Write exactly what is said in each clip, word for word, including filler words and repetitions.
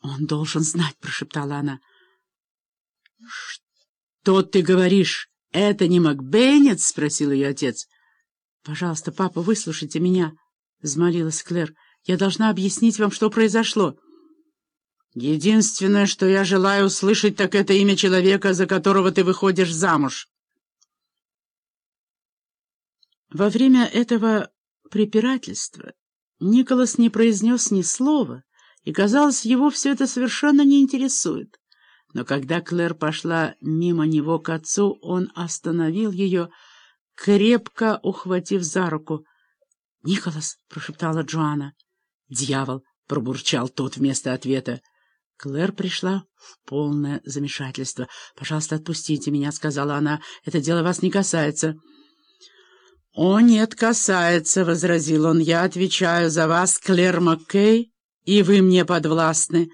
«Он должен знать», — прошептала она. «Что ты говоришь? Это не Макбейнец?» — спросил ее отец. «Пожалуйста, папа, выслушайте меня», — взмолилась Клэр. «Я должна объяснить вам, что произошло». «Единственное, что я желаю услышать, так это имя человека, за которого ты выходишь замуж». Во время этого препирательства Николас не произнес ни слова, и, казалось, его все это совершенно не интересует. Но когда Клэр пошла мимо него к отцу, он остановил ее, крепко ухватив за руку. «Николас!» — прошептала Джоанна. «Дьявол!» — пробурчал тот вместо ответа. Клэр пришла в полное замешательство. «Пожалуйста, отпустите меня», — сказала она. «Это дело вас не касается». «О, нет, касается», — возразил он. «Я отвечаю за вас, Клэр Маккей, и вы мне подвластны.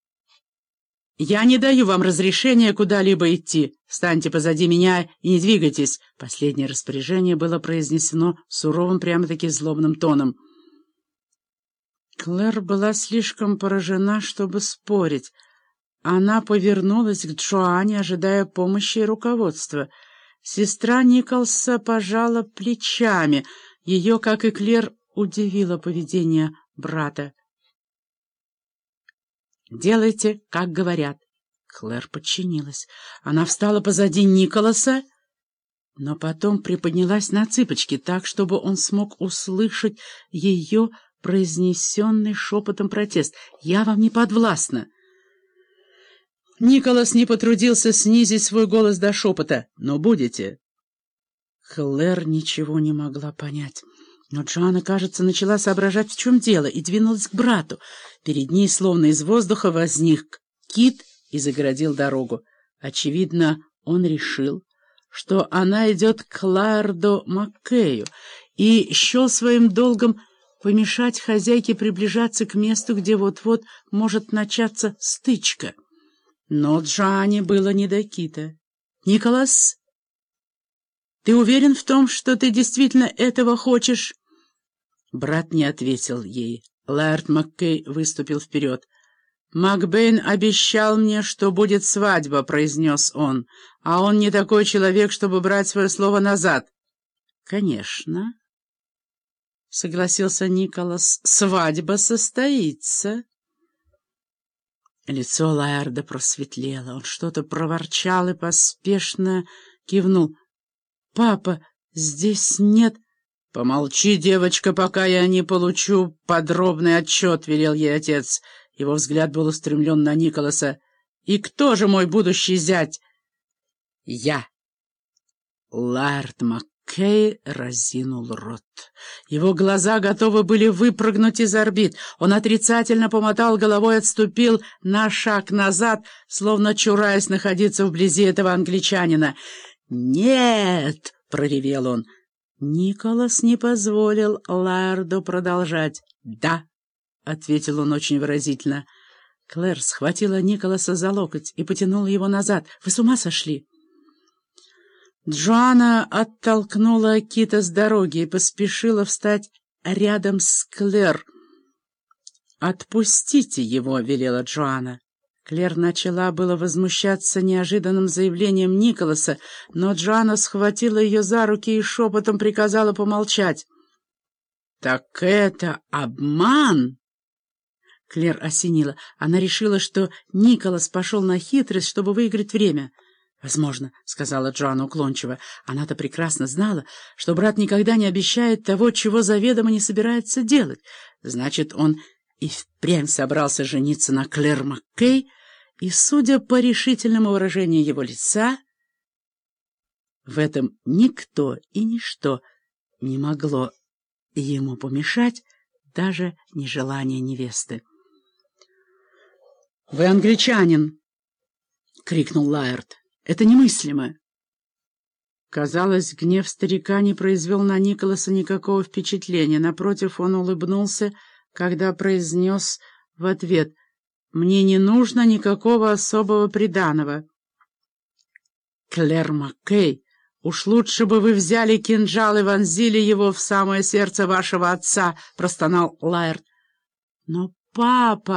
Я не даю вам разрешения куда-либо идти. Встаньте позади меня и не двигайтесь». Последнее распоряжение было произнесено суровым, прямо-таки злобным тоном. Клэр была слишком поражена, чтобы спорить. Она повернулась к Джоанне, ожидая помощи и руководства. Сестра Николса пожала плечами. Ее, как и Клэр, удивило поведение брата. «Делайте, как говорят». Клэр подчинилась. Она встала позади Николаса, но потом приподнялась на цыпочки так, чтобы он смог услышать ее произнесенный шепотом протест. «Я вам не подвластна». Николас не потрудился снизить свой голос до шепота. «Но будете». Клэр ничего не могла понять. Но Джоанна, кажется, начала соображать, в чем дело, и двинулась к брату. Перед ней, словно из воздуха, возник кит и загородил дорогу. Очевидно, он решил, что она идет к Лаэрду Маккею, и счел своим долгом помешать хозяйке приближаться к месту, где вот-вот может начаться стычка. Но Джоанне было не до кита. «Николас, ты уверен в том, что ты действительно этого хочешь?» Брат не ответил ей. Лаэрд Маккей выступил вперед. «Макбейн обещал мне, что будет свадьба», — произнес он. «А он не такой человек, чтобы брать свое слово назад». «Конечно», — согласился Николас, — «свадьба состоится». Лицо Лаэрда просветлело. Он что-то проворчал и поспешно кивнул. «Папа, здесь нет...» «Помолчи, девочка, пока я не получу подробный отчет», — велел ей отец. Его взгляд был устремлен на Николаса. «И кто же мой будущий зять?» «Я». Лаэрд Маккей разинул рот. Его глаза готовы были выпрыгнуть из орбит. Он отрицательно помотал головой, отступил на шаг назад, словно чураясь находиться вблизи этого англичанина. «Нет!» — проревел он. Николас не позволил Лаэрду продолжать. «Да», — ответил он очень выразительно. Клэр схватила Николаса за локоть и потянула его назад. «Вы с ума сошли?» Джоанна оттолкнула Кита с дороги и поспешила встать рядом с Клэр. «Отпустите его», — велела Джоанна. Клэр начала было возмущаться неожиданным заявлением Николаса, но Джоанна схватила ее за руки и шепотом приказала помолчать. «Так это обман!» Клэр осенила. Она решила, что Николас пошел на хитрость, чтобы выиграть время. «Возможно», — сказала Джоанна уклончиво. Она-то прекрасно знала, что брат никогда не обещает того, чего заведомо не собирается делать. Значит, он и впрямь собрался жениться на Клэр Маккей, и, судя по решительному выражению его лица, в этом никто и ничто не могло ему помешать, даже нежелание невесты. «Вы англичанин!» — крикнул Лаэрд. «Это немыслимо!» Казалось, гнев старика не произвел на Николаса никакого впечатления. Напротив, он улыбнулся, когда произнес в ответ: «Мне не нужно никакого особого приданого». «Клэр Маккей, уж лучше бы вы взяли кинжал и вонзили его в самое сердце вашего отца», — простонал Лаэрд. «Но папа...»